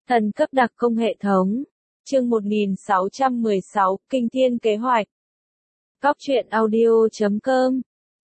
Thần cấp đặc công hệ thống. Chương 1616, Kinh Thiên Kế Hoạch. Cóc truyện audio.com.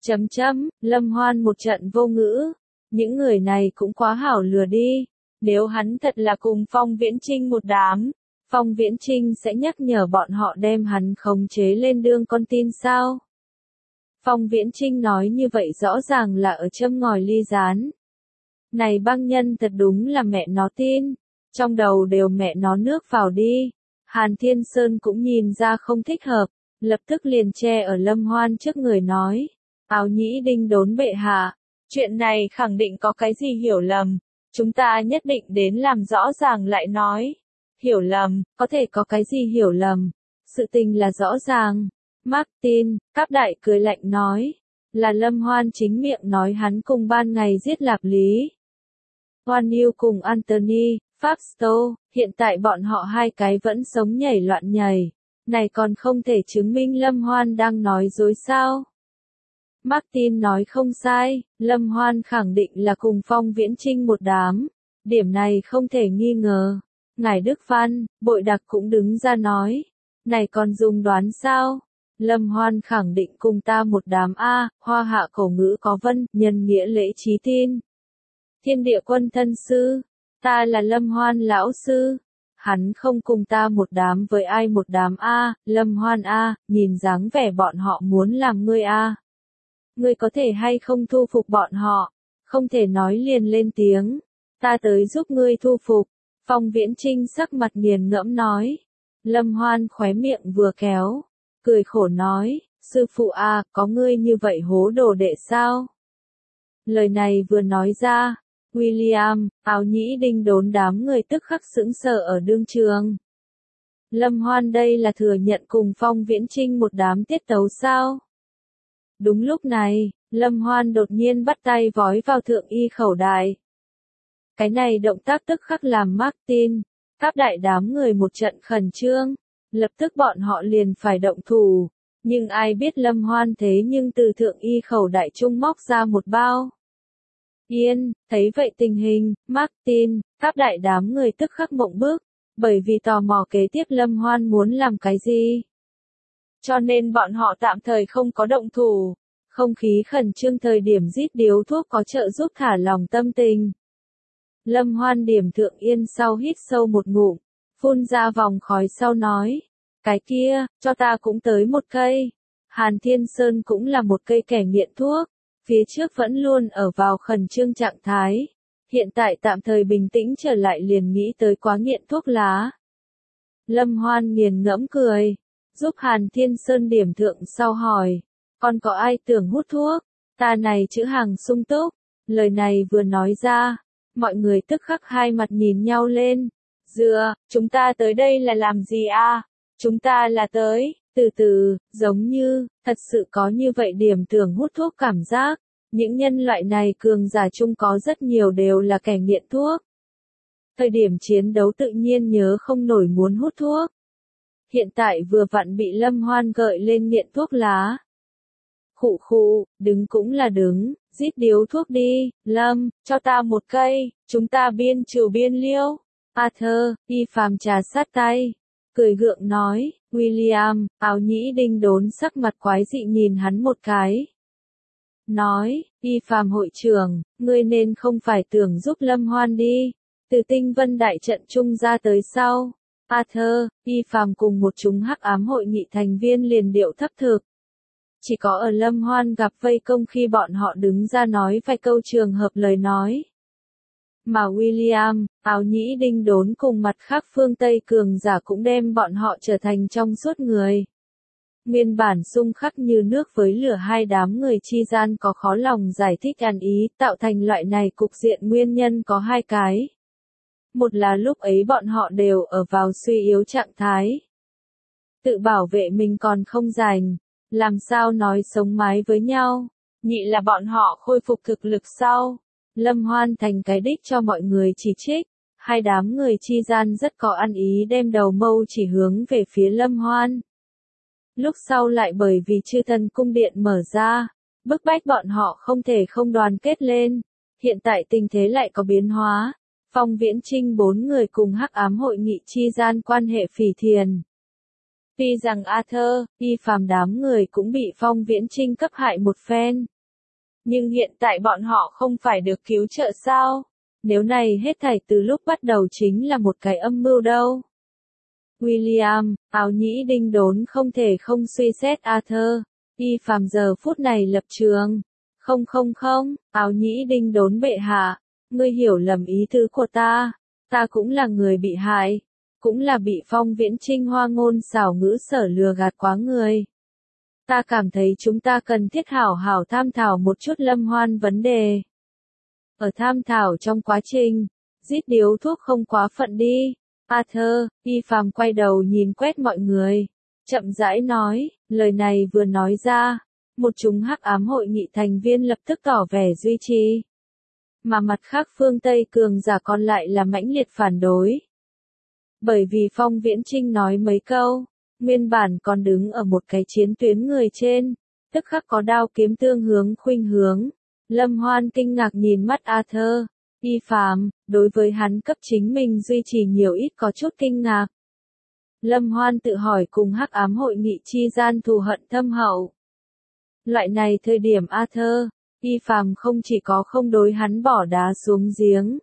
Lâm Hoan một trận vô ngữ. Những người này cũng quá hảo lừa đi. Nếu hắn thật là cùng Phong Viễn Trinh một đám, Phong Viễn Trinh sẽ nhắc nhở bọn họ đem hắn khống chế lên đương con tin sao? Phong Viễn Trinh nói như vậy rõ ràng là ở châm ngòi ly gián. Này băng nhân thật đúng là mẹ nó tin. Trong đầu đều mẹ nó nước vào đi. Hàn Thiên Sơn cũng nhìn ra không thích hợp, lập tức liền che ở Lâm Hoan trước người nói. Áo nhĩ đinh đốn bệ hạ, chuyện này khẳng định có cái gì hiểu lầm, chúng ta nhất định đến làm rõ ràng lại nói. Hiểu lầm, có thể có cái gì hiểu lầm, sự tình là rõ ràng. Martin, Cáp Đại cười lạnh nói, là Lâm Hoan chính miệng nói hắn cùng ban ngày giết Lạp Lý. Hoan Nhiêu cùng Anthony, Pháp Stowe, hiện tại bọn họ hai cái vẫn sống nhảy loạn nhảy. Này còn không thể chứng minh Lâm Hoan đang nói dối sao? Martin nói không sai, Lâm Hoan khẳng định là cùng Phong Viễn Trinh một đám. Điểm này không thể nghi ngờ. Ngài Đức Văn, Bội Đặc cũng đứng ra nói. Này còn dùng đoán sao? Lâm Hoan khẳng định cùng ta một đám A, hoa hạ cổ ngữ có vân, nhân nghĩa lễ trí tin. Thiên địa quân thân sư. Ta là Lâm Hoan lão sư. Hắn không cùng ta một đám với ai một đám A, Lâm Hoan A, nhìn dáng vẻ bọn họ muốn làm ngươi A. Ngươi có thể hay không thu phục bọn họ, không thể nói liền lên tiếng. Ta tới giúp ngươi thu phục. Phong Viễn Trinh sắc mặt nghiền ngẫm nói. Lâm Hoan khóe miệng vừa kéo, cười khổ nói, sư phụ A, có ngươi như vậy hố đồ đệ sao? Lời này vừa nói ra. William, Áo nhĩ đinh đốn đám người tức khắc sững sờ ở đương trường. Lâm Hoan đây là thừa nhận cùng Phong Viễn Trinh một đám tiết tấu sao? Đúng lúc này, Lâm Hoan đột nhiên bắt tay vói vào thượng y khẩu đài. Cái này động tác tức khắc làm Martin, Cáp Đại đám người một trận khẩn trương, lập tức bọn họ liền phải động thủ, nhưng ai biết Lâm Hoan thế nhưng từ thượng y khẩu đại trung móc ra một bao. Yên, thấy vậy tình hình, Martin, Cáp Đại đám người tức khắc mộng bước, bởi vì tò mò kế tiếp Lâm Hoan muốn làm cái gì. Cho nên bọn họ tạm thời không có động thủ, không khí khẩn trương thời điểm rít điếu thuốc có trợ giúp thả lòng tâm tình. Lâm Hoan điểm thượng yên sau hít sâu một ngụm, phun ra vòng khói sau nói, cái kia, cho ta cũng tới một cây. Hàn Thiên Sơn cũng là một cây kẻ nghiện thuốc. Phía trước vẫn luôn ở vào khẩn trương trạng thái, hiện tại tạm thời bình tĩnh trở lại liền nghĩ tới quá nghiện thuốc lá. Lâm Hoan nghiền ngẫm cười, giúp Hàn Thiên Sơn điểm thượng sau hỏi, còn có ai tưởng hút thuốc, ta này chữ hàng sung túc. Lời này vừa nói ra, mọi người tức khắc hai mặt nhìn nhau lên. Dựa, chúng ta tới đây là làm gì a? Chúng ta là tới, từ từ, giống như, thật sự có như vậy điểm tưởng hút thuốc cảm giác. Những nhân loại này cường giả chung có rất nhiều đều là kẻ nghiện thuốc. Thời điểm chiến đấu tự nhiên nhớ không nổi muốn hút thuốc. Hiện tại vừa vặn bị Lâm Hoan gợi lên nghiện thuốc lá. Khụ khụ, đứng cũng là đứng, rít điếu thuốc đi, Lâm, cho ta một cây, chúng ta biên trừ biên liêu. Arthur, Y Phàm trà sát tay, cười gượng nói, William, Áo nhĩ đinh đốn sắc mặt quái dị nhìn hắn một cái. Nói, Y Phàm hội trưởng, ngươi nên không phải tưởng giúp Lâm Hoan đi, từ tinh vân đại trận trung ra tới sau. Arthur, Y Phàm cùng một chúng hắc ám hội nghị thành viên liền điệu thấp thực. Chỉ có ở Lâm Hoan gặp vây công khi bọn họ đứng ra nói vài câu trường hợp lời nói. Mà William, Áo nhĩ đinh đốn cùng mặt khác phương Tây cường giả cũng đem bọn họ trở thành trong suốt người. Nguyên bản xung khắc như nước với lửa hai đám người chi gian có khó lòng giải thích ăn ý, tạo thành loại này cục diện nguyên nhân có hai cái. Một là lúc ấy bọn họ đều ở vào suy yếu trạng thái. Tự bảo vệ mình còn không rành, làm sao nói sống mái với nhau. Nhị là bọn họ khôi phục thực lực sau. Lâm Hoan thành cái đích cho mọi người chỉ trích. Hai đám người chi gian rất có ăn ý đem đầu mâu chỉ hướng về phía Lâm Hoan. Lúc sau lại bởi vì chư thần cung điện mở ra, bức bách bọn họ không thể không đoàn kết lên. Hiện tại tình thế lại có biến hóa. Phong Viễn Trinh 4 người cùng Hắc Ám hội nghị chi gian quan hệ phỉ thiền. Tuy rằng Arthur, Y Phàm đám người cũng bị Phong Viễn Trinh cấp hại một phen. Nhưng hiện tại bọn họ không phải được cứu trợ sao? Nếu này hết thảy từ lúc bắt đầu chính là một cái âm mưu đâu. William, Áo Nhĩ Đinh Đốn không thể không suy xét Arthur, Y Phàm giờ phút này lập trường. Không, Áo Nhĩ Đinh Đốn bệ hạ, ngươi hiểu lầm ý tứ của ta cũng là người bị hại, cũng là bị Phong Viễn Trinh hoa ngôn xảo ngữ sở lừa gạt quá người. Ta cảm thấy chúng ta cần thiết hảo hảo tham thảo một chút Lâm Hoan vấn đề. Ở tham thảo trong quá trình, rít điếu thuốc không quá phận đi. Arthur, Y Phàm quay đầu nhìn quét mọi người, chậm rãi nói, lời này vừa nói ra, một chúng Hắc Ám hội nghị thành viên lập tức tỏ vẻ duy trì. Mà mặt khác phương Tây cường giả còn lại là mãnh liệt phản đối. Bởi vì Phong Viễn Trinh nói mấy câu, nguyên bản còn đứng ở một cái chiến tuyến người trên, tức khắc có đao kiếm tương hướng khuynh hướng. Lâm Hoan kinh ngạc nhìn mắt Arthur, Y Phàm, đối với hắn cấp chính mình duy trì nhiều ít có chút kinh ngạc. Lâm Hoan tự hỏi cùng Hắc Ám hội nghị chi gian thù hận thâm hậu. Loại này thời điểm Arthur, Y Phàm không chỉ có không đối hắn bỏ đá xuống giếng,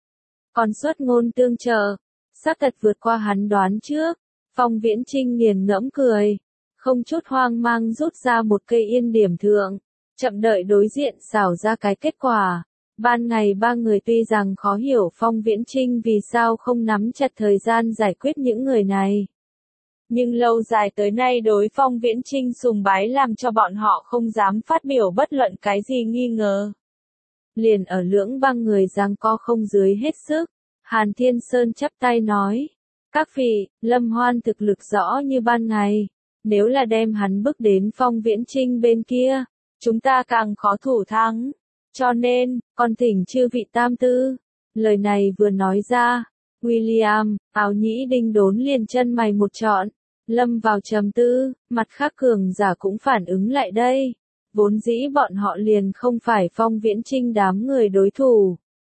còn xuất ngôn tương trợ, xác thật vượt qua hắn đoán trước. Phong Viễn Trinh nghiền ngẫm cười, không chút hoang mang rút ra một cây yên điểm thượng, chậm đợi đối diện xảo ra cái kết quả. Ban ngày ba người tuy rằng khó hiểu Phong Viễn Trinh vì sao không nắm chặt thời gian giải quyết những người này. Nhưng lâu dài tới nay đối Phong Viễn Trinh sùng bái làm cho bọn họ không dám phát biểu bất luận cái gì nghi ngờ. Liền ở lưỡng ba người giằng co không dưới hết sức, Hàn Thiên Sơn chắp tay nói, các vị, Lâm Hoan thực lực rõ như ban ngày, nếu là đem hắn bước đến Phong Viễn Trinh bên kia, chúng ta càng khó thủ thắng. Cho nên, con thỉnh chư vị tam tư. Lời này vừa nói ra, William, Áo Nhĩ Đinh Đốn liền chân mày một trọn, lâm vào trầm tư, mặt khác cường giả cũng phản ứng lại đây. Vốn dĩ bọn họ liền không phải Phong Viễn Trinh đám người đối thủ.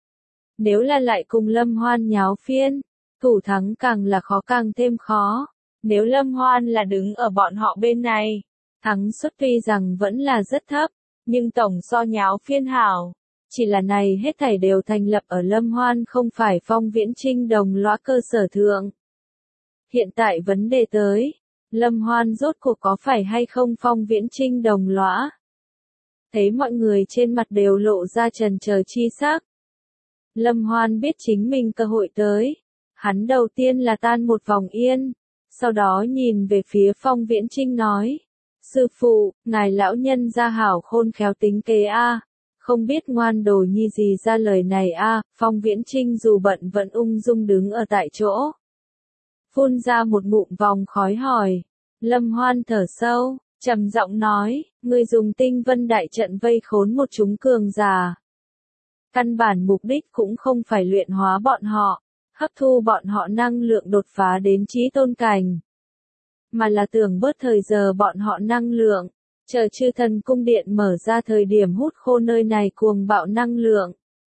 Nếu là lại cùng Lâm Hoan nháo phiên, thủ thắng càng là khó càng thêm khó. Nếu Lâm Hoan là đứng ở bọn họ bên này, thắng suất tuy rằng vẫn là rất thấp, nhưng tổng so nháo phiên hảo. Chỉ là này hết thảy đều thành lập ở Lâm Hoan không phải Phong Viễn Trinh đồng lõa cơ sở thượng. Hiện tại vấn đề tới, Lâm Hoan rốt cuộc có phải hay không Phong Viễn Trinh đồng lõa? Thấy mọi người trên mặt đều lộ ra trần chờ chi sắc. Lâm Hoan biết chính mình cơ hội tới. Hắn đầu tiên là tan một vòng yên, sau đó nhìn về phía Phong Viễn Trinh nói. Sư phụ, ngài lão nhân gia hảo khôn khéo tính kế a, không biết ngoan đồ nhi gì ra lời này a. Phong Viễn Trinh dù bận vẫn ung dung đứng ở tại chỗ. Phun ra một ngụm vòng khói hỏi. Lâm Hoan thở sâu, trầm giọng nói, người dùng tinh vân đại trận vây khốn một chúng cường giả. Căn bản mục đích cũng không phải luyện hóa bọn họ, hấp thu bọn họ năng lượng đột phá đến chí tôn cảnh, mà là tưởng bớt thời giờ bọn họ năng lượng, chờ chư thần cung điện mở ra thời điểm hút khô nơi này cuồng bạo năng lượng.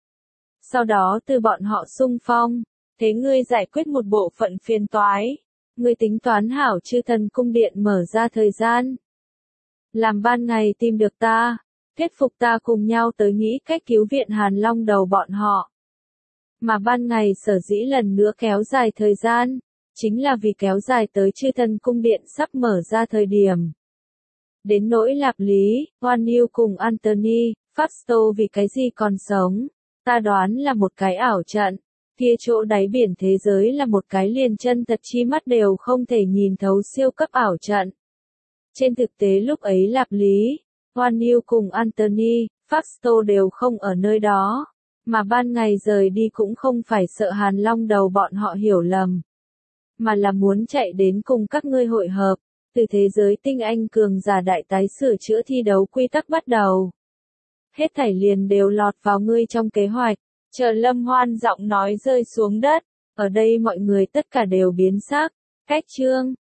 Sau đó từ bọn họ xung phong, thế ngươi giải quyết một bộ phận phiền toái, ngươi tính toán hảo chư thần cung điện mở ra thời gian. Làm ban ngày tìm được ta, thuyết phục ta cùng nhau tới nghĩ cách cứu viện Hàn Long đầu bọn họ. Mà ban ngày sở dĩ lần nữa kéo dài thời gian, chính là vì kéo dài tới chư thần cung điện sắp mở ra thời điểm. Đến nỗi Lạp Lý, Hoan Yêu cùng Anthony, Fasto vì cái gì còn sống, ta đoán là một cái ảo trận, kia chỗ đáy biển thế giới là một cái liền chân thật chi mắt đều không thể nhìn thấu siêu cấp ảo trận. Trên thực tế lúc ấy Lạp Lý, Hoan Yêu cùng Anthony, Fasto đều không ở nơi đó, mà ban ngày rời đi cũng không phải sợ Hàn Long đầu bọn họ hiểu lầm, mà là muốn chạy đến cùng các ngươi hội hợp, từ thế giới tinh anh cường giả đại tái sửa chữa thi đấu quy tắc bắt đầu. Hết thảy liền đều lọt vào ngươi trong kế hoạch, chờ Lâm Hoan giọng nói rơi xuống đất, ở đây mọi người tất cả đều biến sắc, cách chương.